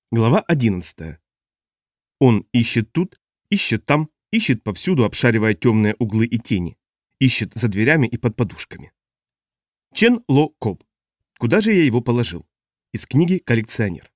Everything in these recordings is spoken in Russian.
Глава 11. Он ищет тут, ищет там, ищет повсюду, обшаривая темные углы и тени. Ищет за дверями и под подушками. Чен Ло Коб. Куда же я его положил? Из книги «Коллекционер».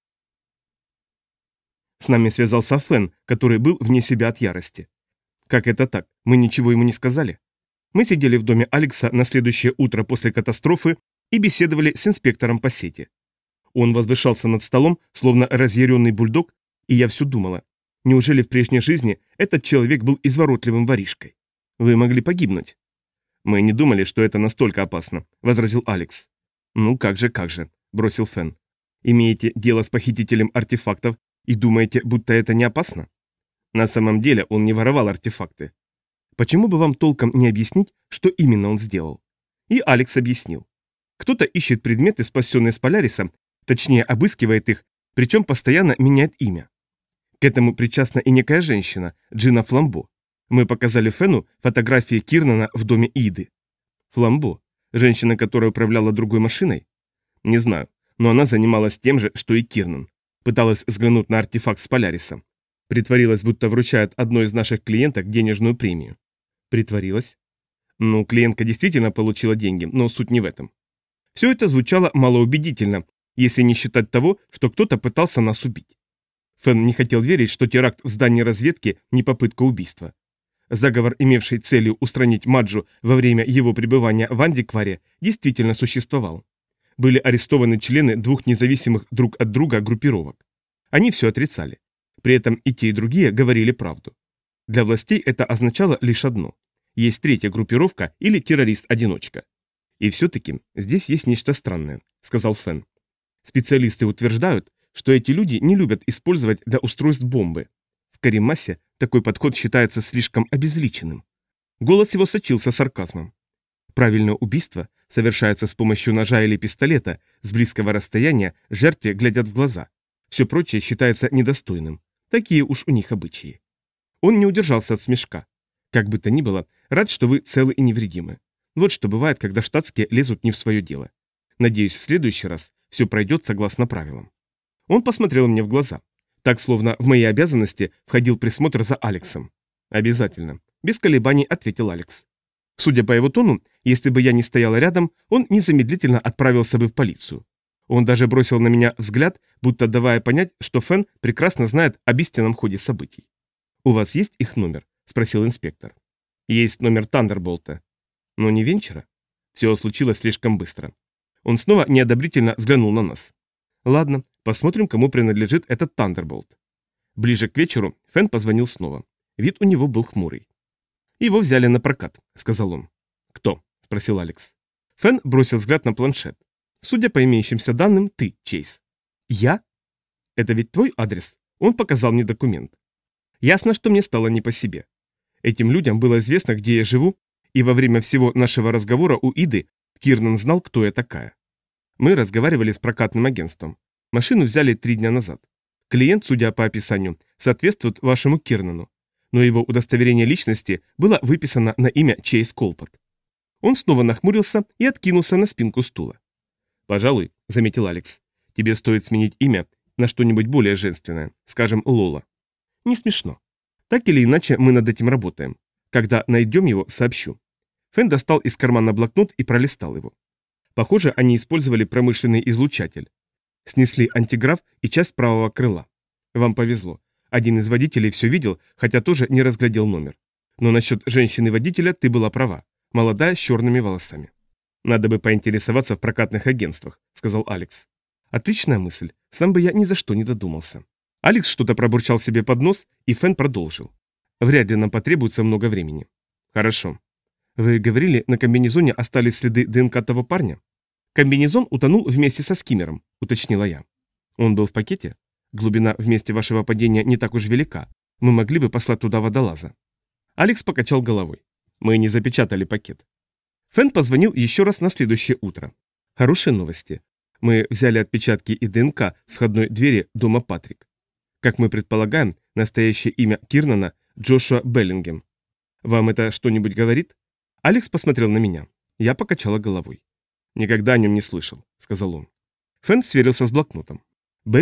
С нами связался Фэн, который был вне себя от ярости. Как это так? Мы ничего ему не сказали? Мы сидели в доме Алекса на следующее утро после катастрофы и беседовали с инспектором по сети. Он возвышался над столом, словно разъяренный бульдог, и я все думала. Неужели в прежней жизни этот человек был изворотливым воришкой? Вы могли погибнуть. Мы не думали, что это настолько опасно, возразил Алекс. Ну как же, бросил Фэн. Имеете дело с похитителем артефактов и думаете, будто это не опасно? На самом деле он не воровал артефакты. Почему бы вам толком не объяснить, что именно он сделал? И Алекс объяснил. Кто-то ищет предметы, спасенные с Поляриса, точнее обыскивает их, причем постоянно меняет имя. К этому причастна и некая женщина, Джина Фламбо. Мы показали Фену фотографии Кирнана в доме Иды. Фламбо? Женщина, которая управляла другой машиной? Не знаю, но она занималась тем же, что и Кирнан. Пыталась взглянуть на артефакт с Полярисом. Притворилась, будто вручает одной из наших клиенток денежную премию. Притворилась? Ну, клиентка действительно получила деньги, но суть не в этом. Все это звучало малоубедительно, если не считать того, что кто-то пытался нас убить. Фэн не хотел верить, что теракт в здании разведки не попытка убийства. Заговор, имевший целью устранить Маджу во время его пребывания в Андикваре, действительно существовал. Были арестованы члены двух независимых друг от друга группировок. Они все отрицали. При этом и те, и другие говорили правду. Для властей это означало лишь одно. Есть третья группировка или террорист-одиночка. И все-таки здесь есть нечто странное, сказал Фэн. Специалисты утверждают, что эти люди не любят использовать для устройств бомбы. В Каримасе такой подход считается слишком обезличенным. Голос его сочился сарказмом. Правильное убийство совершается с помощью ножа или пистолета, с близкого расстояния жертве глядят в глаза. Все прочее считается недостойным. Такие уж у них обычаи. Он не удержался от смешка. Как бы то ни было, рад, что вы целы и невредимы. Вот что бывает, когда штатские лезут не в свое дело. Надеюсь, в следующий раз все пройдет согласно правилам. Он посмотрел мне в глаза. Так, словно в мои обязанности входил присмотр за Алексом. Обязательно. Без колебаний ответил Алекс. Судя по его тону, если бы я не стояла рядом, он незамедлительно отправился бы в полицию. Он даже бросил на меня взгляд, будто давая понять, что Фэн прекрасно знает об истинном ходе событий. «У вас есть их номер?» – спросил инспектор. «Есть номер Тандерболта». «Но не Венчера?» Все случилось слишком быстро. Он снова неодобрительно взглянул на нас. «Ладно, посмотрим, кому принадлежит этот Тандерболт». Ближе к вечеру Фэн позвонил снова. Вид у него был хмурый. «Его взяли на прокат», — сказал он. «Кто?» — спросил Алекс. Фэн бросил взгляд на планшет. «Судя по имеющимся данным, ты, Чейз». «Я? Это ведь твой адрес?» Он показал мне документ. Ясно, что мне стало не по себе. Этим людям было известно, где я живу, и во время всего нашего разговора у Иды Кирнан знал, кто я такая. Мы разговаривали с прокатным агентством. Машину взяли 3 дня назад. Клиент, судя по описанию, соответствует вашему Кирнану, но его удостоверение личности было выписано на имя Чейз Колпот. Он снова нахмурился и откинулся на спинку стула. «Пожалуй», — заметил Алекс, — «тебе стоит сменить имя на что-нибудь более женственное, скажем, Лола». «Не смешно. Так или иначе, мы над этим работаем. Когда найдем его, сообщу». Фэн достал из кармана блокнот и пролистал его. Похоже, они использовали промышленный излучатель. Снесли антиграф и часть правого крыла. Вам повезло. Один из водителей все видел, хотя тоже не разглядел номер. Но насчет женщины-водителя ты была права. Молодая, с черными волосами. «Надо бы поинтересоваться в прокатных агентствах», — сказал Алекс. «Отличная мысль. Сам бы я ни за что не додумался». Алекс что-то пробурчал себе под нос, и Фэн продолжил. «Вряд ли нам потребуется много времени». «Хорошо. Вы говорили, на комбинезоне остались следы ДНК того парня?» «Комбинезон утонул вместе со скиммером», — уточнила я. «Он был в пакете? Глубина в месте вашего падения не так уж велика. Мы могли бы послать туда водолаза». Алекс покачал головой. «Мы не запечатали пакет». Фэн позвонил еще раз на следующее утро. «Хорошие новости. Мы взяли отпечатки и ДНК с входной двери дома Патрик. Как мы предполагаем, настоящее имя Кирнана – Джошуа Беллингем. Вам это что-нибудь говорит?» Алекс посмотрел на меня. Я покачала головой. «Никогда о нем не слышал», — сказал он. Фэн сверился с блокнотом. Беллингем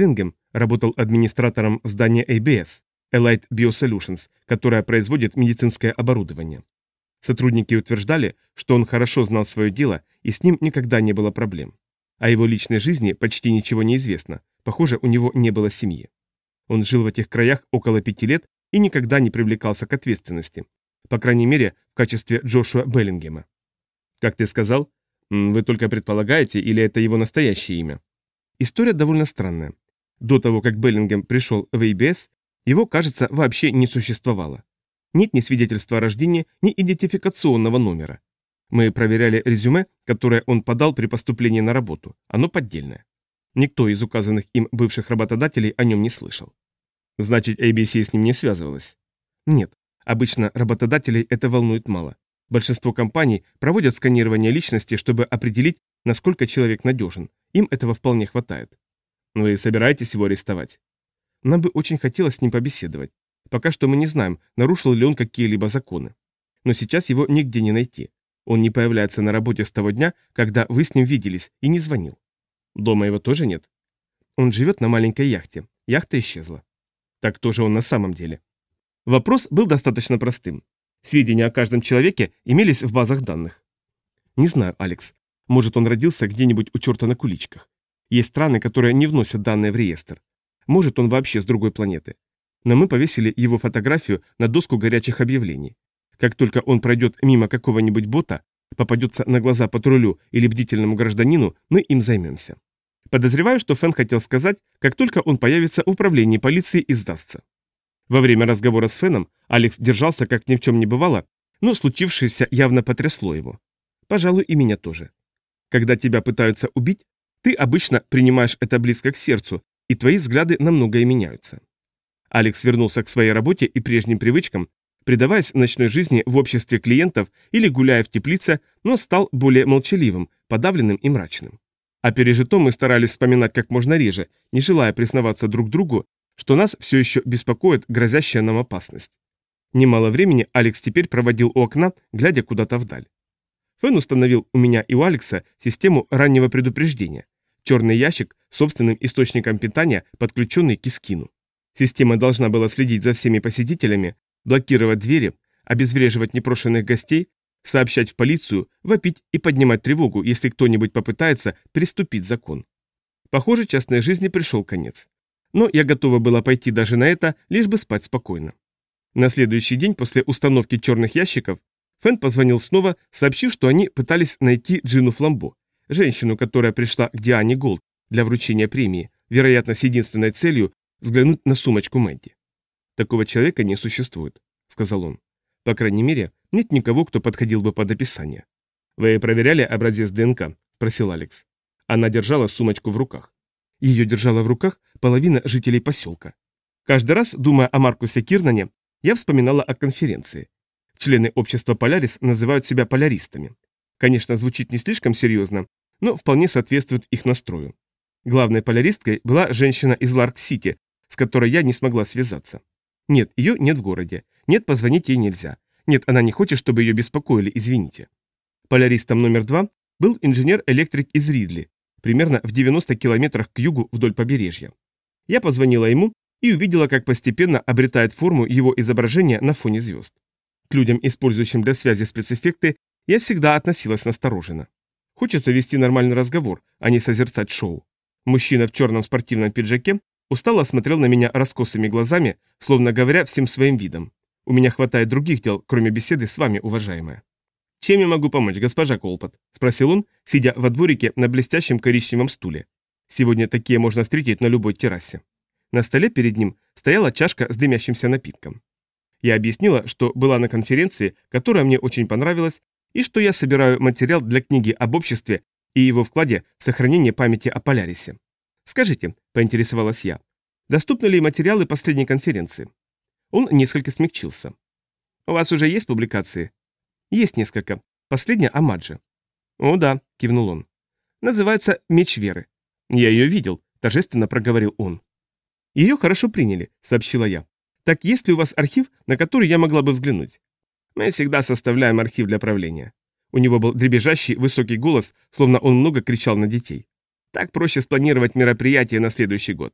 Работал администратором в здании ABS, Allied Biosolutions, которая производит медицинское оборудование. Сотрудники утверждали, что он хорошо знал свое дело и с ним никогда не было проблем. О его личной жизни почти ничего не известно, похоже, у него не было семьи. Он жил в этих краях около 5 лет и никогда не привлекался к ответственности, по крайней мере, в качестве Джошуа Беллингема. Как ты сказал, вы только предполагаете, или это его настоящее имя? История довольно странная. До того, как Беллингем пришел в ABS, его, кажется, вообще не существовало. Нет ни свидетельства о рождении, ни идентификационного номера. Мы проверяли резюме, которое он подал при поступлении на работу. Оно поддельное. Никто из указанных им бывших работодателей о нем не слышал. Значит, ABC с ним не связывалась? Нет. Обычно работодателей это волнует мало. Большинство компаний проводят сканирование личности, чтобы определить, насколько человек надежен. Им этого вполне хватает. Вы собираетесь его арестовать? Нам бы очень хотелось с ним побеседовать. Пока что мы не знаем, нарушил ли он какие-либо законы. Но сейчас его нигде не найти. Он не появляется на работе с того дня, когда вы с ним виделись, и не звонил. Дома его тоже нет? Он живет на маленькой яхте. Яхта исчезла. Так кто же он на самом деле? Вопрос был достаточно простым. Сведения о каждом человеке имелись в базах данных. Не знаю, Алекс. Может, он родился где-нибудь у черта на куличках. Есть страны, которые не вносят данные в реестр. Может, он вообще с другой планеты. Но мы повесили его фотографию на доску горячих объявлений. Как только он пройдет мимо какого-нибудь бота, попадется на глаза патрулю или бдительному гражданину, мы им займемся. Подозреваю, что Фэн хотел сказать, как только он появится в управлении полиции и сдастся. Во время разговора с Фэном Алекс держался, как ни в чем не бывало, но случившееся явно потрясло его. Пожалуй, и меня тоже. Когда тебя пытаются убить, ты обычно принимаешь это близко к сердцу, и твои взгляды на многое меняются. Алекс вернулся к своей работе и прежним привычкам, предаваясь ночной жизни в обществе клиентов или гуляя в теплице, но стал более молчаливым, подавленным и мрачным. О пережитом мы старались вспоминать как можно реже, не желая признаваться друг другу, что нас все еще беспокоит грозящая нам опасность. Немало времени Алекс теперь проводил у окна, глядя куда-то вдаль. Фэн установил у меня и у Алекса систему раннего предупреждения. Черный ящик с собственным источником питания, подключенный к Искину. Система должна была следить за всеми посетителями, блокировать двери, обезвреживать непрошенных гостей, сообщать в полицию, вопить и поднимать тревогу, если кто-нибудь попытается переступить закон. Похоже, частной жизни пришел конец. Но я готова была пойти даже на это, лишь бы спать спокойно. На следующий день после установки черных ящиков Фэн позвонил снова, сообщив, что они пытались найти Джину Фламбо, женщину, которая пришла к Диане Голд для вручения премии, вероятно, с единственной целью взглянуть на сумочку Мэдди. «Такого человека не существует», — сказал он. «По крайней мере, нет никого, кто подходил бы под описание». «Вы проверяли образец ДНК?» — спросил Алекс. Она держала сумочку в руках. Ее держала в руках половина жителей поселка. Каждый раз, думая о Маркусе Кирнане, я вспоминала о конференции. Члены общества Полярис называют себя поляристами. Конечно, звучит не слишком серьезно, но вполне соответствует их настрою. Главной поляристкой была женщина из Ларк-Сити, с которой я не смогла связаться. Нет, ее нет в городе. Нет, позвонить ей нельзя. Нет, она не хочет, чтобы ее беспокоили, извините. Поляристом номер 2 был инженер-электрик из Ридли, примерно в 90 километрах к югу вдоль побережья. Я позвонила ему и увидела, как постепенно обретает форму его изображение на фоне звезд. К людям, использующим для связи спецэффекты, я всегда относилась настороженно. Хочется вести нормальный разговор, а не созерцать шоу. Мужчина в черном спортивном пиджаке устало смотрел на меня раскосыми глазами, словно говоря всем своим видом: «У меня хватает других дел, кроме беседы с вами, уважаемая». «Чем я могу помочь, госпожа Колпот?» – спросил он, сидя во дворике на блестящем коричневом стуле. Сегодня такие можно встретить на любой террасе. На столе перед ним стояла чашка с дымящимся напитком. Я объяснила, что была на конференции, которая мне очень понравилась, и что я собираю материал для книги об обществе и его вкладе в сохранение памяти о Полярисе. «Скажите», – поинтересовалась я, – «доступны ли материалы последней конференции?» Он несколько смягчился. «У вас уже есть публикации?» «Есть несколько. Последняя о Мадже». «О да», – кивнул он. «Называется «Меч веры». «Я ее видел», – торжественно проговорил он. «Ее хорошо приняли», – сообщила я. «Так есть ли у вас архив, на который я могла бы взглянуть?» «Мы всегда составляем архив для правления». У него был дребезжащий высокий голос, словно он много кричал на детей. «Так проще спланировать мероприятие на следующий год.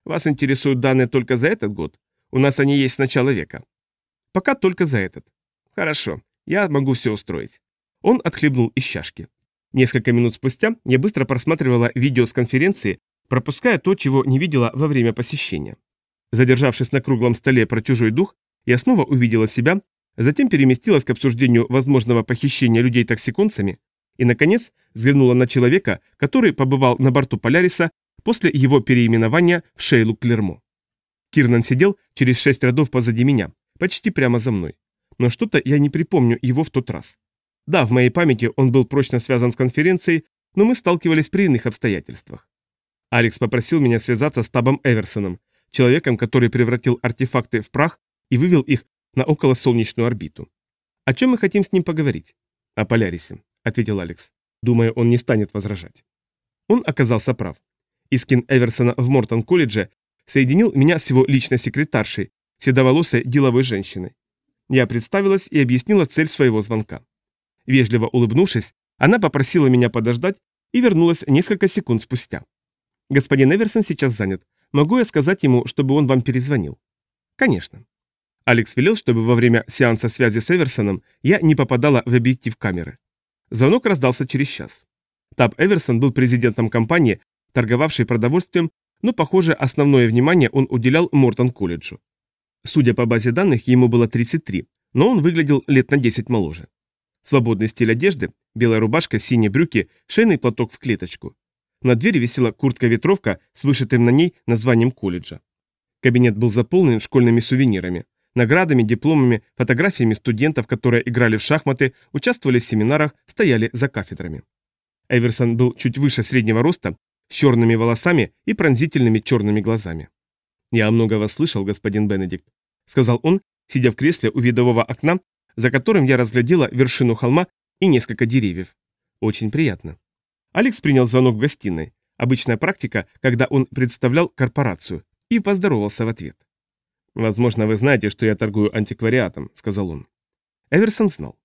Вас интересуют данные только за этот год? У нас они есть с начала века. Пока только за этот. Хорошо, я могу все устроить. Он отхлебнул из чашки. Несколько минут спустя я быстро просматривала видео с конференции, пропуская то, чего не видела во время посещения. Задержавшись на круглом столе про чужой дух, я снова увидела себя, затем переместилась к обсуждению возможного похищения людей токсиконцами и, наконец, взглянула на человека, который побывал на борту Поляриса после его переименования в Шейлу Клермо. Кирнан сидел через 6 рядов позади меня, почти прямо за мной. Но что-то я не припомню его в тот раз. Да, в моей памяти он был прочно связан с конференцией, но мы сталкивались при иных обстоятельствах. Алекс попросил меня связаться с Табом Эверсоном, человеком, который превратил артефакты в прах и вывел их на околосолнечную орбиту. О чем мы хотим с ним поговорить? О Полярисе, ответил Алекс. Думаю, он не станет возражать. Он оказался прав. Искин Эверсона в Мортон-колледже соединил меня с его личной секретаршей, седоволосой деловой женщиной. Я представилась и объяснила цель своего звонка. Вежливо улыбнувшись, она попросила меня подождать и вернулась несколько секунд спустя. «Господин Эверсон сейчас занят. Могу я сказать ему, чтобы он вам перезвонил?» «Конечно». Алекс велел, чтобы во время сеанса связи с Эверсоном я не попадала в объектив камеры. Звонок раздался через час. Таб Эверсон был президентом компании, торговавшей продовольствием, но, похоже, основное внимание он уделял Мортон-колледжу. Судя по базе данных, ему было 33, но он выглядел лет на 10 моложе. Свободный стиль одежды, белая рубашка, синие брюки, шейный платок в клеточку. На двери висела куртка-ветровка с вышитым на ней названием колледжа. Кабинет был заполнен школьными сувенирами, наградами, дипломами, фотографиями студентов, которые играли в шахматы, участвовали в семинарах, стояли за кафедрами. Эверсон был чуть выше среднего роста, с черными волосами и пронзительными черными глазами. «Я много вас слышал, господин Бенедикт», — сказал он, сидя в кресле у видового окна, за которым я разглядела вершину холма и несколько деревьев. «Очень приятно». Алекс принял звонок в гостиной, обычная практика, когда он представлял корпорацию, и поздоровался в ответ. «Возможно, вы знаете, что я торгую антиквариатом», — сказал он. Эверсон знал.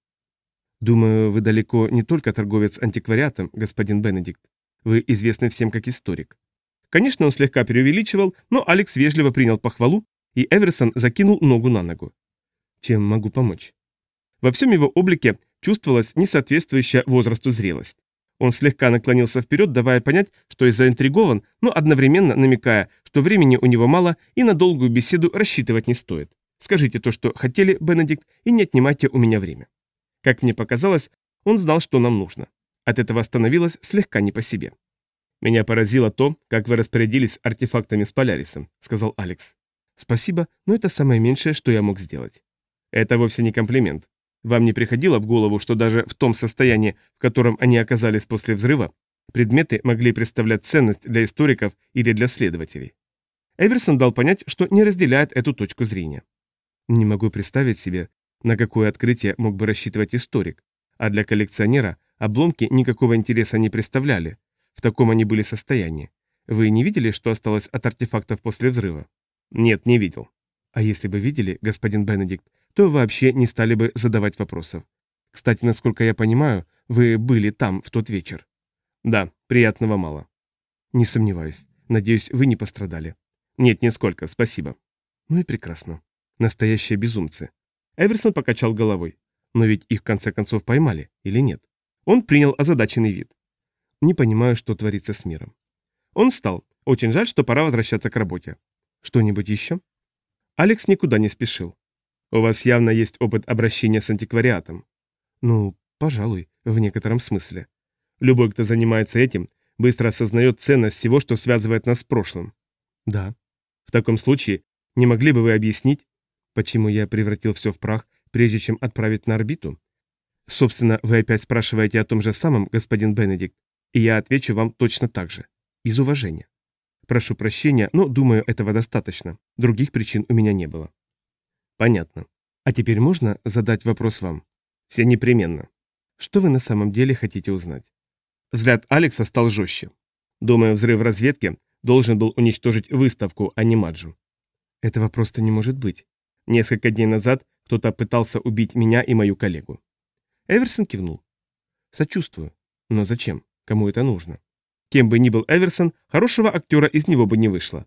«Думаю, вы далеко не только торговец антиквариатом, господин Бенедикт. Вы известны всем как историк». Конечно, он слегка преувеличивал, но Алекс вежливо принял похвалу, и Эверсон закинул ногу на ногу. «Чем могу помочь?» Во всем его облике чувствовалась несоответствующая возрасту зрелость. Он слегка наклонился вперед, давая понять, что и заинтригован, но одновременно намекая, что времени у него мало и на долгую беседу рассчитывать не стоит. «Скажите то, что хотели, Бенедикт, и не отнимайте у меня время». Как мне показалось, он знал, что нам нужно. От этого становилось слегка не по себе. «Меня поразило то, как вы распорядились артефактами с Полярисом», — сказал Алекс. «Спасибо, но это самое меньшее, что я мог сделать». «Это вовсе не комплимент. Вам не приходило в голову, что даже в том состоянии, в котором они оказались после взрыва, предметы могли представлять ценность для историков или для следователей?» Эверсон дал понять, что не разделяет эту точку зрения. «Не могу представить себе, на какое открытие мог бы рассчитывать историк, а для коллекционера обломки никакого интереса не представляли. В таком они были состоянии. Вы не видели, что осталось от артефактов после взрыва?» «Нет, не видел». «А если бы видели, господин Бенедикт, то вообще не стали бы задавать вопросов. Кстати, насколько я понимаю, вы были там в тот вечер». «Да, приятного мало». «Не сомневаюсь. Надеюсь, вы не пострадали». «Нет, нисколько, спасибо». «Ну и прекрасно. Настоящие безумцы». Эверсон покачал головой. «Но ведь их в конце концов поймали, или нет?» Он принял озадаченный вид. «Не понимаю, что творится с миром». Он встал. Очень жаль, что пора возвращаться к работе. «Что-нибудь еще?» Алекс никуда не спешил. «У вас явно есть опыт обращения с антиквариатом». «Ну, пожалуй, в некотором смысле». «Любой, кто занимается этим, быстро осознает ценность всего, что связывает нас с прошлым». «Да». «В таком случае, не могли бы вы объяснить, почему я превратил все в прах, прежде чем отправить на орбиту?» «Собственно, вы опять спрашиваете о том же самом, господин Бенедикт, и я отвечу вам точно так же. Из уважения. Прошу прощения, но, думаю, этого достаточно. Других причин у меня не было». «Понятно. А теперь можно задать вопрос вам?» «Все непременно». «Что вы на самом деле хотите узнать?» Взгляд Алекса стал жестче. «Думаю, взрыв в разведке должен был уничтожить выставку, а не Маджу». «Этого просто не может быть. Несколько дней назад кто-то пытался убить меня и мою коллегу». Эверсон кивнул. «Сочувствую. Но зачем? Кому это нужно?» Кем бы ни был Эверсон, хорошего актера из него бы не вышло.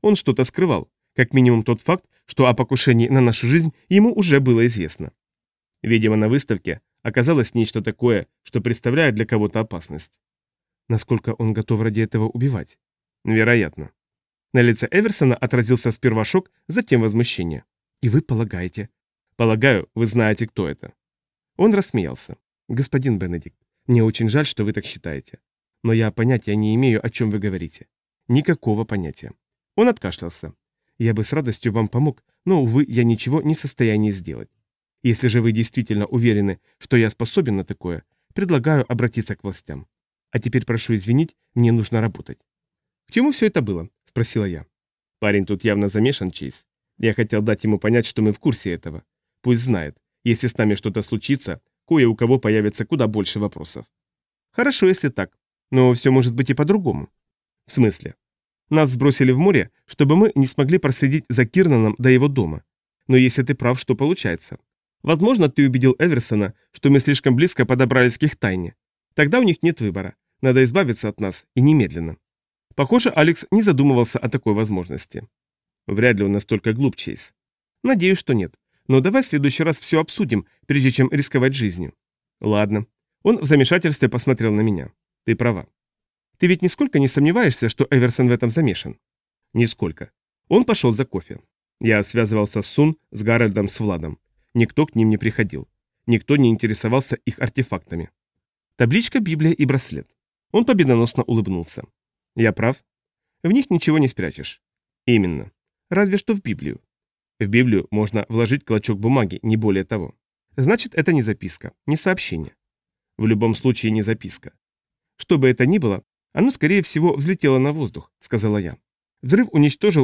Он что-то скрывал, как минимум тот факт, что о покушении на нашу жизнь ему уже было известно. Видимо, на выставке оказалось нечто такое, что представляет для кого-то опасность. Насколько он готов ради этого убивать? Вероятно. На лице Эверсона отразился сперва шок, затем возмущение. И вы полагаете? Полагаю, вы знаете, кто это. Он рассмеялся. Господин Бенедикт, мне очень жаль, что вы так считаете. Но я понятия не имею, о чем вы говорите. Никакого понятия. Он откашлялся. Я бы с радостью вам помог, но, увы, я ничего не в состоянии сделать. Если же вы действительно уверены, что я способен на такое, предлагаю обратиться к властям. А теперь прошу извинить, мне нужно работать. К чему все это было? Спросила я. Парень тут явно замешан, Чейз. Я хотел дать ему понять, что мы в курсе этого. Пусть знает, если с нами что-то случится, кое у кого появится куда больше вопросов. Хорошо, если так. Но все может быть и по-другому. В смысле? Нас сбросили в море, чтобы мы не смогли проследить за Кирнаном до его дома. Но если ты прав, что получается? Возможно, ты убедил Эверсона, что мы слишком близко подобрались к их тайне. Тогда у них нет выбора. Надо избавиться от нас, и немедленно. Похоже, Алекс не задумывался о такой возможности. Вряд ли он настолько глуп, Чейз. Надеюсь, что нет. Но давай в следующий раз все обсудим, прежде чем рисковать жизнью. Ладно. Он в замешательстве посмотрел на меня. Ты права. Ты ведь нисколько не сомневаешься, что Эверсон в этом замешан? Нисколько. Он пошел за кофе. Я связывался с Сун, с Гарольдом, с Владом. Никто к ним не приходил. Никто не интересовался их артефактами. Табличка, Библия и браслет. Он победоносно улыбнулся. Я прав? В них ничего не спрячешь. Именно. Разве что в Библию. В Библию можно вложить клочок бумаги, не более того. Значит, это не записка, не сообщение. В любом случае не записка. Что бы это ни было, оно, скорее всего, взлетело на воздух, сказала я. Взрыв уничтожил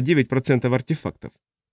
99% артефактов.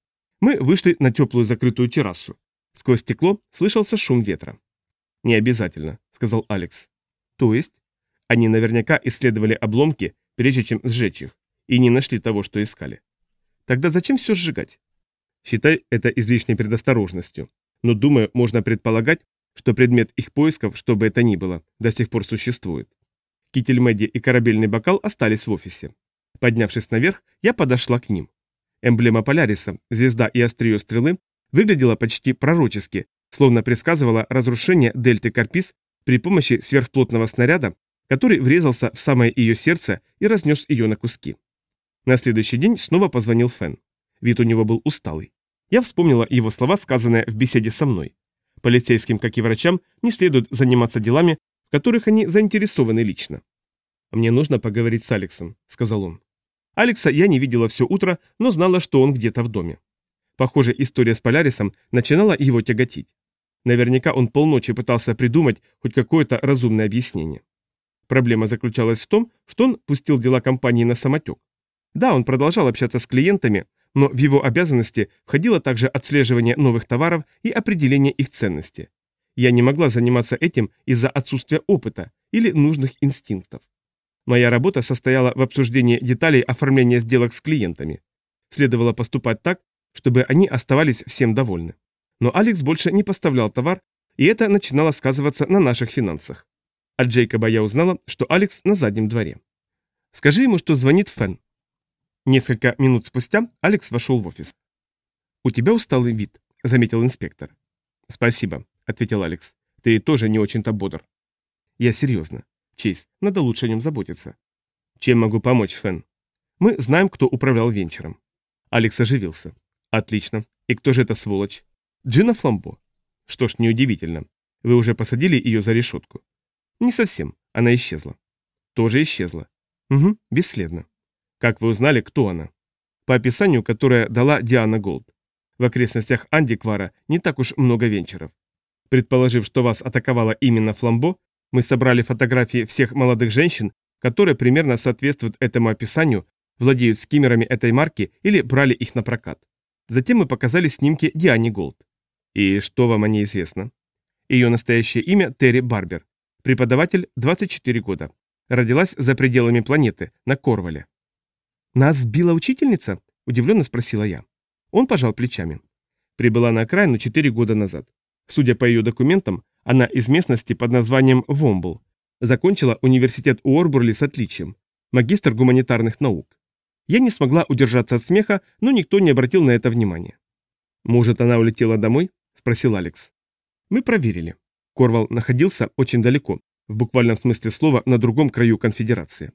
Мы вышли на теплую закрытую террасу. Сквозь стекло слышался шум ветра. «Не обязательно», — сказал Алекс. «То есть?» Они наверняка исследовали обломки, прежде чем сжечь их, и не нашли того, что искали. Тогда зачем все сжигать? Считай это излишней предосторожностью. Но, думаю, можно предполагать, что предмет их поисков, что бы это ни было, до сих пор существует. Китель Мэдди и корабельный бокал остались в офисе. Поднявшись наверх, я подошла к ним. Эмблема Поляриса, звезда и острие стрелы, выглядела почти пророчески, словно предсказывала разрушение дельты Карпис при помощи сверхплотного снаряда, который врезался в самое ее сердце и разнес ее на куски. На следующий день снова позвонил Фен. Вид у него был усталый. Я вспомнила его слова, сказанные в беседе со мной. Полицейским, как и врачам, не следует заниматься делами, в которых они заинтересованы лично. «Мне нужно поговорить с Алексом», — сказал он. Алекса я не видела все утро, но знала, что он где-то в доме. Похоже, история с Полярисом начинала его тяготить. Наверняка он полночи пытался придумать хоть какое-то разумное объяснение. Проблема заключалась в том, что он пустил дела компании на самотек. Да, он продолжал общаться с клиентами, но в его обязанности входило также отслеживание новых товаров и определение их ценности. Я не могла заниматься этим из-за отсутствия опыта или нужных инстинктов. Моя работа состояла в обсуждении деталей оформления сделок с клиентами. Следовало поступать так, чтобы они оставались всем довольны. Но Алекс больше не поставлял товар, и это начинало сказываться на наших финансах. От Джейкоба я узнала, что Алекс на заднем дворе. «Скажи ему, что звонит Фен». Несколько минут спустя Алекс вошел в офис. «У тебя усталый вид», — заметил инспектор. «Спасибо», — ответил Алекс. «Ты тоже не очень-то бодр». «Я серьезно. Чейз, надо лучше о нем заботиться». «Чем могу помочь, Фен?» «Мы знаем, кто управлял венчером». Алекс оживился. «Отлично. И кто же эта сволочь?» «Джина Фламбо». «Что ж, неудивительно. Вы уже посадили ее за решетку?» «Не совсем. Она исчезла». «Тоже исчезла?» «Угу, бесследно». «Как вы узнали, кто она?» «По описанию, которое дала Диана Голд. В окрестностях Андиквара не так уж много венчеров. Предположив, что вас атаковала именно Фламбо, мы собрали фотографии всех молодых женщин, которые примерно соответствуют этому описанию, владеют скиммерами этой марки или брали их на прокат. Затем мы показали снимки Диане Голд. И что вам о ней известно? Ее настоящее имя Терри Барбер. Преподаватель, 24 года. Родилась за пределами планеты, на Корвале. «Нас сбила учительница?» – удивленно спросила я. Он пожал плечами. Прибыла на окраину 4 года назад. Судя по ее документам, она из местности под названием Вомбл. Закончила университет Уорбурли с отличием. Магистр гуманитарных наук. Я не смогла удержаться от смеха, но никто не обратил на это внимания. «Может, она улетела домой?» – спросил Алекс. Мы проверили. Корвал находился очень далеко, в буквальном смысле слова, на другом краю конфедерации.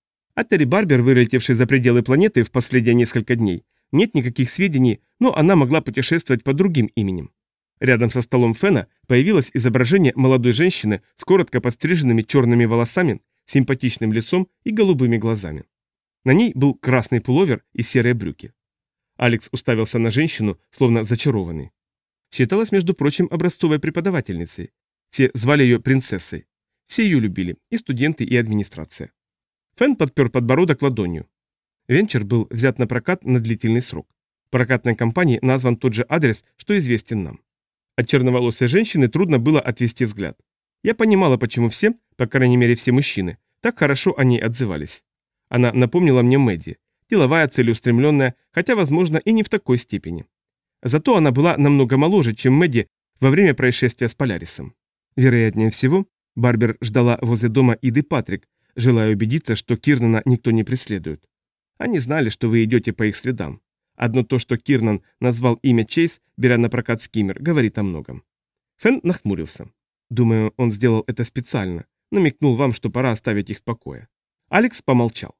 А Терри Барбер, вылетевший за пределы планеты в последние несколько дней, нет никаких сведений, но она могла путешествовать под другим именем. Рядом со столом Фена появилось изображение молодой женщины с коротко подстриженными черными волосами, симпатичным лицом и голубыми глазами. На ней был красный пуловер и серые брюки. Алекс уставился на женщину, словно зачарованный. Считалась, между прочим, образцовой преподавательницей. Все звали ее принцессой. Все ее любили, и студенты, и администрация. Фен подпер подбородок ладонью. Венчер был взят на прокат на длительный срок. В прокатной компании назван тот же адрес, что известен нам. От черноволосой женщины трудно было отвести взгляд. Я понимала, почему все, по крайней мере все мужчины, так хорошо о ней отзывались. Она напомнила мне Мэдди, деловая, целеустремленная, хотя, возможно, и не в такой степени. Зато она была намного моложе, чем Мэдди во время происшествия с Полярисом. Вероятнее всего, Барбер ждала возле дома Иды Патрик, желая убедиться, что Кирнана никто не преследует. Они знали, что вы идете по их следам. Одно то, что Кирнан назвал имя Чейз, беря на прокат скиммер, говорит о многом. Фен нахмурился. Думаю, он сделал это специально, намекнул вам, что пора оставить их в покое. Алекс помолчал.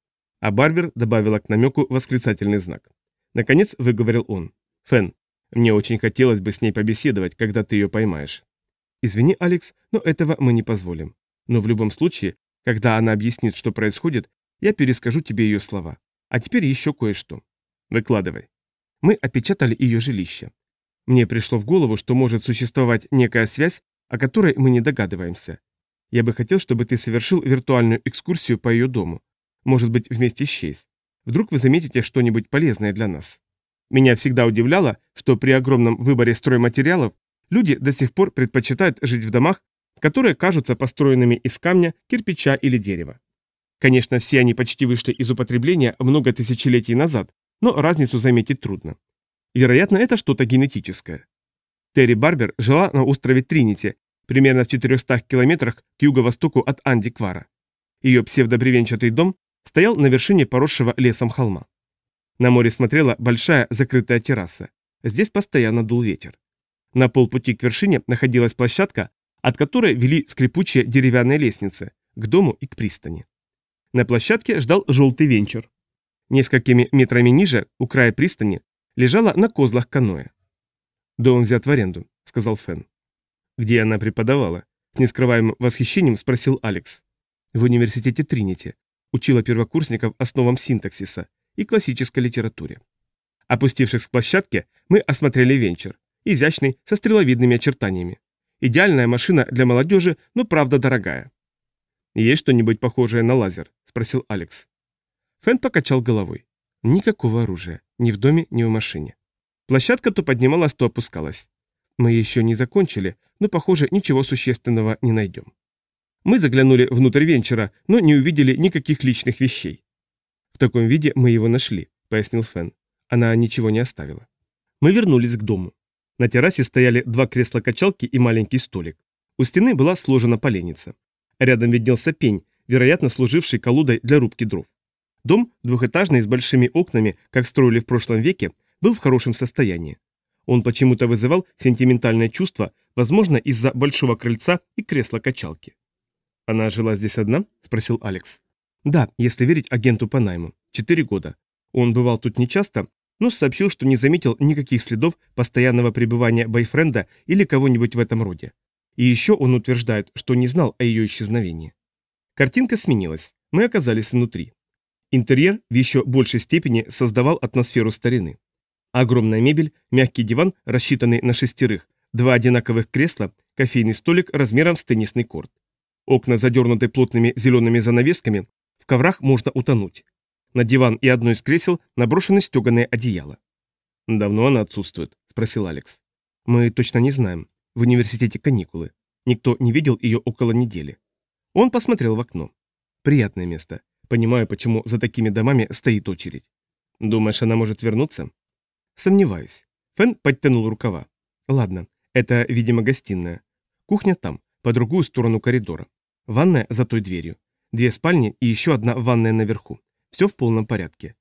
А Барбер добавила к намеку восклицательный знак. Наконец выговорил он. «Фен, мне очень хотелось бы с ней побеседовать, когда ты ее поймаешь». «Извини, Алекс, но этого мы не позволим. Но в любом случае, когда она объяснит, что происходит, я перескажу тебе ее слова. А теперь еще кое-что. Выкладывай». Мы опечатали ее жилище. Мне пришло в голову, что может существовать некая связь, о которой мы не догадываемся. Я бы хотел, чтобы ты совершил виртуальную экскурсию по ее дому. Может быть, вместе с Чейз. Вдруг вы заметите что-нибудь полезное для нас. Меня всегда удивляло, что при огромном выборе стройматериалов люди до сих пор предпочитают жить в домах, которые кажутся построенными из камня, кирпича или дерева. Конечно, все они почти вышли из употребления много тысячелетий назад, но разницу заметить трудно. Вероятно, это что-то генетическое. Терри Барбер жила на острове Тринити, примерно в 400 километрах к юго-востоку от Анди-Квара. Ее псевдобревенчатый дом стоял на вершине поросшего лесом холма. На море смотрела большая закрытая терраса. Здесь постоянно дул ветер. На полпути к вершине находилась площадка, от которой вели скрипучие деревянные лестницы к дому и к пристани. На площадке ждал желтый венчер. Несколькими метрами ниже, у края пристани, лежала на козлах каноэ. «Дом взят в аренду», — сказал Фен. «Где она преподавала?» — с нескрываемым восхищением спросил Алекс. «В университете Тринити. Учила первокурсников основам синтаксиса и классической литературе». Опустившись к площадке, мы осмотрели венчер. Изящный, со стреловидными очертаниями. Идеальная машина для молодежи, но правда дорогая. «Есть что-нибудь похожее на лазер?» – спросил Алекс. Фэн покачал головой. Никакого оружия. Ни в доме, ни в машине. Площадка то поднималась, то опускалась. Мы еще не закончили, но, похоже, ничего существенного не найдем. Мы заглянули внутрь венчера, но не увидели никаких личных вещей. «В таком виде мы его нашли», — пояснил Фэн. Она ничего не оставила. Мы вернулись к дому. На террасе стояли два кресла-качалки и маленький столик. У стены была сложена поленница. Рядом виднелся пень, вероятно, служивший колодой для рубки дров. Дом, двухэтажный с большими окнами, как строили в прошлом веке, был в хорошем состоянии. Он почему-то вызывал сентиментальное чувство, возможно, из-за большого крыльца и кресла-качалки. «Она жила здесь одна?» – спросил Алекс. «Да, если верить агенту по найму. 4 года. Он бывал тут нечасто, но сообщил, что не заметил никаких следов постоянного пребывания бойфренда или кого-нибудь в этом роде. И еще он утверждает, что не знал о ее исчезновении». Картинка сменилась. Мы оказались внутри. Интерьер в еще большей степени создавал атмосферу старины. Огромная мебель, мягкий диван, рассчитанный на 6, 2 одинаковых кресла, кофейный столик размером с теннисный корт. Окна задернуты плотными зелеными занавесками, в коврах можно утонуть. На диван и одно из кресел наброшены стеганые одеяла. «Давно она отсутствует?» – спросил Алекс. «Мы точно не знаем. В университете каникулы. Никто не видел ее около недели». Он посмотрел в окно. «Приятное место. Понимаю, почему за такими домами стоит очередь. Думаешь, она может вернуться?» «Сомневаюсь». Фэн подтянул рукава. «Ладно, это, видимо, гостиная. Кухня там, по другую сторону коридора. Ванная за той дверью. 2 спальни и еще одна ванная наверху. Все в полном порядке.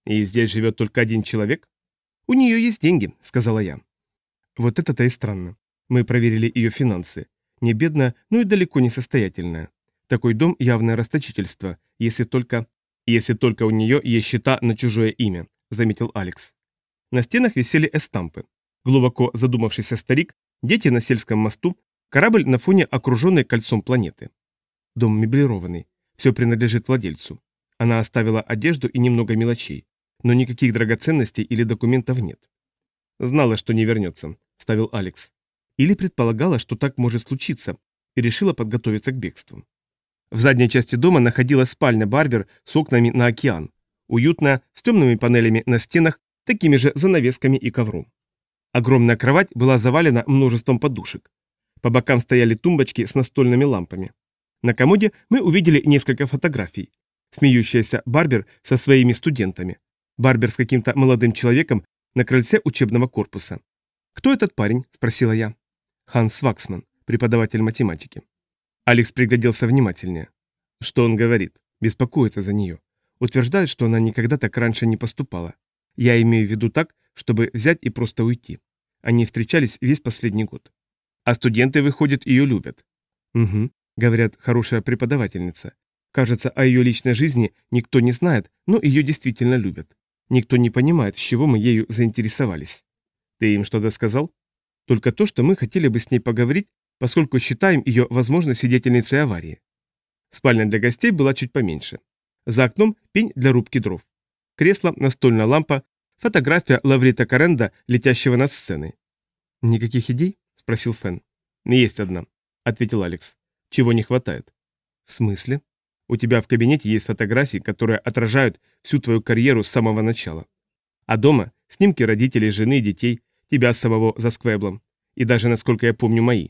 И здесь живет только один человек? У нее есть деньги, сказала я. Вот это-то и странно. Мы проверили ее финансы. Не бедная, но и далеко не состоятельная. Такой дом явное расточительство, если только... Если только у нее есть счета на чужое имя, заметил Алекс. На стенах висели эстампы. Глубоко задумавшийся старик, дети на сельском мосту, корабль на фоне окруженной кольцом планеты. Дом меблированный. Все принадлежит владельцу. Она оставила одежду и немного мелочей, но никаких драгоценностей или документов нет. «Знала, что не вернется», — вставил Алекс. Или предполагала, что так может случиться, и решила подготовиться к бегству. В задней части дома находилась спальня Барбер с окнами на океан. Уютная, с темными панелями на стенах, такими же занавесками и ковром. Огромная кровать была завалена множеством подушек. По бокам стояли тумбочки с настольными лампами. На комоде мы увидели несколько фотографий. Смеющаяся Барбер со своими студентами. Барбер с каким-то молодым человеком на крыльце учебного корпуса. «Кто этот парень?» – спросила я. Ханс Ваксман, преподаватель математики. Алекс пригляделся внимательнее. Что он говорит? Беспокоится за нее. Утверждает, что она никогда так раньше не поступала. Я имею в виду так, чтобы взять и просто уйти. Они встречались весь последний год. А студенты, выходят, ее любят. Угу, говорят, хорошая преподавательница. Кажется, о ее личной жизни никто не знает, но ее действительно любят. Никто не понимает, с чего мы ею заинтересовались. Ты им что-то сказал? Только то, что мы хотели бы с ней поговорить, поскольку считаем ее, возможно, свидетельницей аварии. Спальня для гостей была чуть поменьше. За окном пень для рубки дров. Кресло, настольная лампа, фотография Лаврита Каренда, летящего над сценой. «Никаких идей?» – спросил Фен. «Есть одна», – ответил Алекс. «Чего не хватает?» «В смысле?» «У тебя в кабинете есть фотографии, которые отражают всю твою карьеру с самого начала. А дома снимки родителей, жены и детей, тебя самого за сквеблом. И даже, насколько я помню, мои».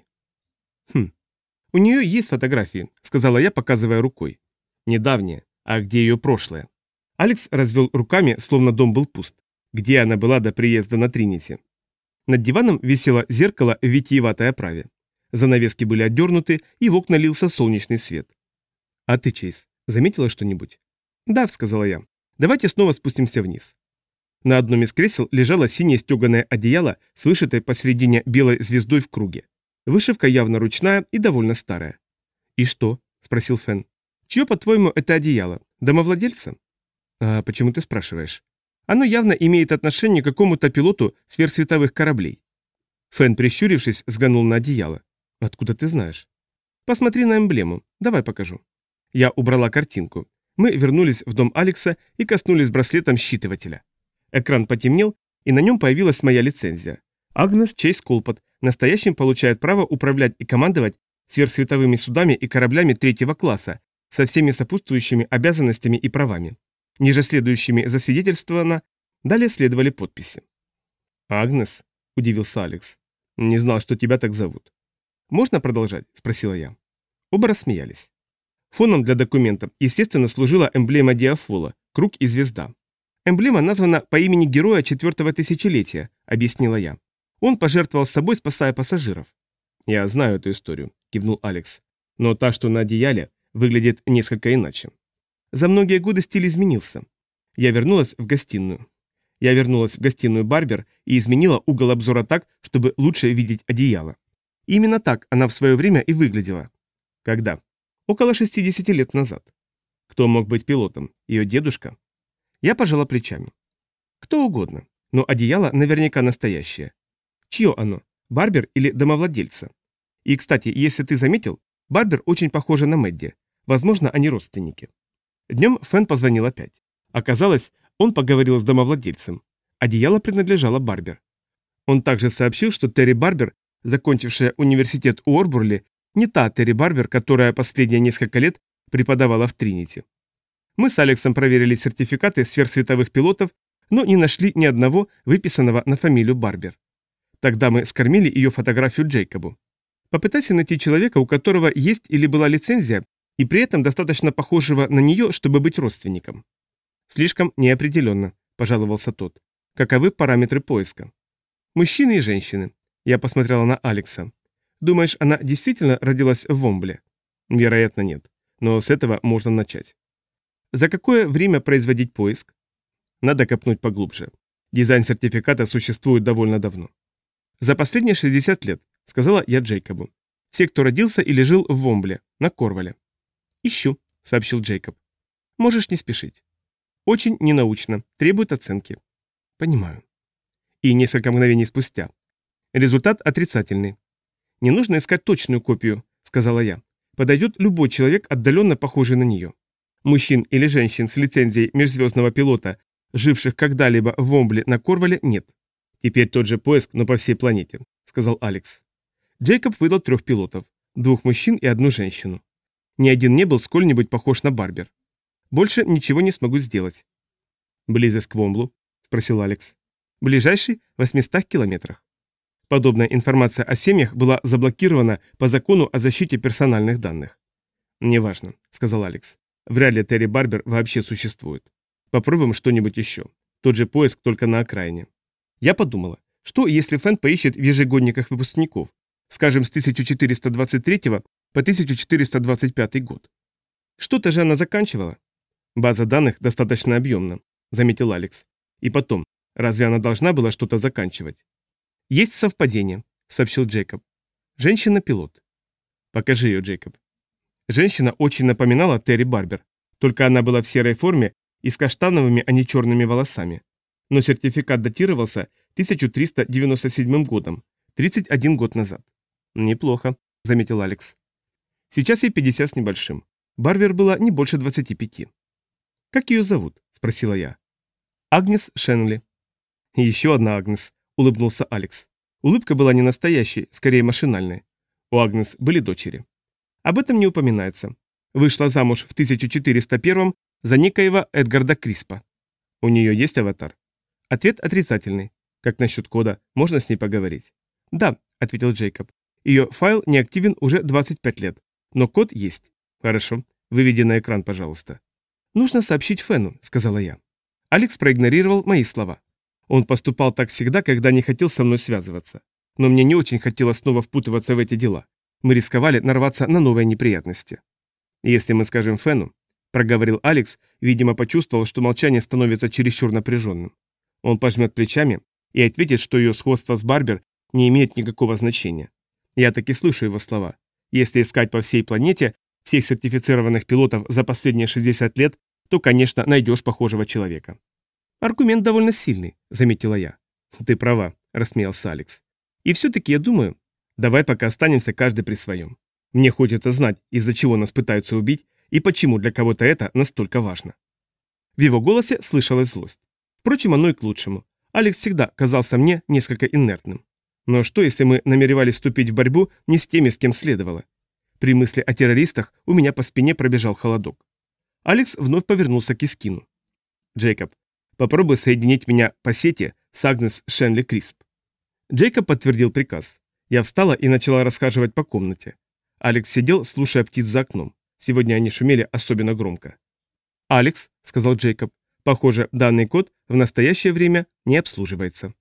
«Хм. У нее есть фотографии», — сказала я, показывая рукой. «Недавние. А где ее прошлое?» Алекс развел руками, словно дом был пуст. Где она была до приезда на Тринити? Над диваном висело зеркало в витиеватой оправе. Занавески были отдернуты, и в окна лился солнечный свет. «А ты, Чейз, заметила что-нибудь?» «Да», — сказала я. «Давайте снова спустимся вниз». На одном из кресел лежало синее стеганое одеяло с вышитой посередине белой звездой в круге. Вышивка явно ручная и довольно старая. «И что?» – спросил Фен. «Чье, по-твоему, это одеяло? Домовладельца?» «А почему ты спрашиваешь?» «Оно явно имеет отношение к какому-то пилоту сверхсветовых кораблей». Фен, прищурившись, взглянул на одеяло. «Откуда ты знаешь?» «Посмотри на эмблему. Давай покажу». Я убрала картинку. Мы вернулись в дом Алекса и коснулись браслетом считывателя. Экран потемнел, и на нем появилась моя лицензия. Агнес Чейз Колпот, настоящим получает право управлять и командовать сверхсветовыми судами и кораблями третьего класса со всеми сопутствующими обязанностями и правами. Ниже следующими засвидетельствовано, далее следовали подписи. «Агнес?» – удивился Алекс. «Не знал, что тебя так зовут». «Можно продолжать?» – спросила я. Оба рассмеялись. Фоном для документа, естественно, служила эмблема Диафола – круг и звезда. «Эмблема названа по имени героя 4-го тысячелетия», – объяснила я. «Он пожертвовал собой, спасая пассажиров». «Я знаю эту историю», – кивнул Алекс. «Но та, что на одеяле, выглядит несколько иначе». За многие годы стиль изменился. Я вернулась в гостиную. Барбер и изменила угол обзора так, чтобы лучше видеть одеяло. И именно так она в свое время и выглядела. Когда? Около 60 лет назад. Кто мог быть пилотом? Ее дедушка? Я пожала плечами. Кто угодно, но одеяло наверняка настоящее. Чье оно? Барбер или домовладельца? И, кстати, если ты заметил, Барбер очень похожа на Мэдди. Возможно, они родственники. Днем Фен позвонил опять. Оказалось, он поговорил с домовладельцем. Одеяло принадлежало Барбер. Он также сообщил, что Терри Барбер, закончившая университет Уорбурли, не та Терри Барбер, которая последние несколько лет преподавала в Тринити. Мы с Алексом проверили сертификаты сверхсветовых пилотов, но не нашли ни одного, выписанного на фамилию Барбер. Тогда мы скормили ее фотографию Джейкобу. Попытайся найти человека, у которого есть или была лицензия, и при этом достаточно похожего на нее, чтобы быть родственником. Слишком неопределенно, пожаловался тот. Каковы параметры поиска? Мужчины и женщины. Я посмотрела на Алекса. Думаешь, она действительно родилась в Вомбле? Вероятно, нет. Но с этого можно начать. За какое время производить поиск? Надо копнуть поглубже. Дизайн сертификата существует довольно давно. За последние 60 лет, сказала я Джейкобу. Все, кто родился или жил в Вомбле, на Корвале. Ищу, сообщил Джейкоб. Можешь не спешить. Очень ненаучно, требует оценки. Понимаю. И несколько мгновений спустя. Результат отрицательный. Не нужно искать точную копию, сказала я. Подойдет любой человек, отдаленно похожий на нее. Мужчин или женщин с лицензией межзвездного пилота, живших когда-либо в Вомбле на Корвале, нет. Теперь тот же поиск, но по всей планете, сказал Алекс. Джейкоб выдал 3 пилотов, 2 мужчин и 1 женщину. Ни один не был сколь-нибудь похож на Барбер. Больше ничего не смогу сделать. Близость к Вомблу? Спросил Алекс. Ближайший в 800 километрах. Подобная информация о семьях была заблокирована по закону о защите персональных данных. «Неважно», — сказал Алекс. «Вряд ли Терри Барбер вообще существует. Попробуем что-нибудь еще. Тот же поиск, только на окраине». Я подумала, что если Фэн поищет в ежегодниках выпускников, скажем, с 1423 по 1425 год. Что-то же она заканчивала. «База данных достаточно объемна», — заметил Алекс. «И потом, разве она должна была что-то заканчивать?» «Есть совпадение», — сообщил Джейкоб. «Женщина-пилот». «Покажи ее, Джейкоб». Женщина очень напоминала Терри Барбер, только она была в серой форме и с каштановыми, а не черными волосами. Но сертификат датировался 1397 годом, 31 год назад. «Неплохо», — заметил Алекс. «Сейчас ей 50 с небольшим. Барбер была не больше 25. «Как ее зовут?» — спросила я. «Агнес Шенли». «Еще одна Агнес», — улыбнулся Алекс. Улыбка была не настоящей, скорее машинальной. У Агнес были дочери. Об этом не упоминается. Вышла замуж в 1401 за некоего Эдгарда Криспа. У нее есть аватар? Ответ отрицательный. Как насчет кода? Можно с ней поговорить? Да, ответил Джейкоб. Ее файл не активен уже 25 лет. Но код есть. Хорошо. Выведи на экран, пожалуйста. Нужно сообщить Фену, сказала я. Алекс проигнорировал мои слова. Он поступал так всегда, когда не хотел со мной связываться. Но мне не очень хотелось снова впутываться в эти дела. Мы рисковали нарваться на новые неприятности. Если мы скажем Фену, проговорил Алекс, видимо, почувствовал, что молчание становится чересчур напряженным. Он пожмет плечами и ответит, что ее сходство с Барбер не имеет никакого значения. Я таки слышу его слова. Если искать по всей планете всех сертифицированных пилотов за последние 60 лет, то, конечно, найдешь похожего человека. Аргумент довольно сильный, заметила я. Ты права, рассмеялся Алекс. И все-таки я думаю, давай пока останемся каждый при своем. Мне хочется знать, из-за чего нас пытаются убить и почему для кого-то это настолько важно. В его голосе слышалась злость. Впрочем, оно и к лучшему. Алекс всегда казался мне несколько инертным. Но что, если мы намеревались вступить в борьбу не с теми, с кем следовало? При мысли о террористах у меня по спине пробежал холодок. Алекс вновь повернулся к Искину. «Джейкоб, попробуй соединить меня по сети с Агнес Шенли Крисп». Джейкоб подтвердил приказ. Я встала и начала расхаживать по комнате. Алекс сидел, слушая птиц за окном. Сегодня они шумели особенно громко. «Алекс», — сказал Джейкоб, — «похоже, данный код в настоящее время не обслуживается».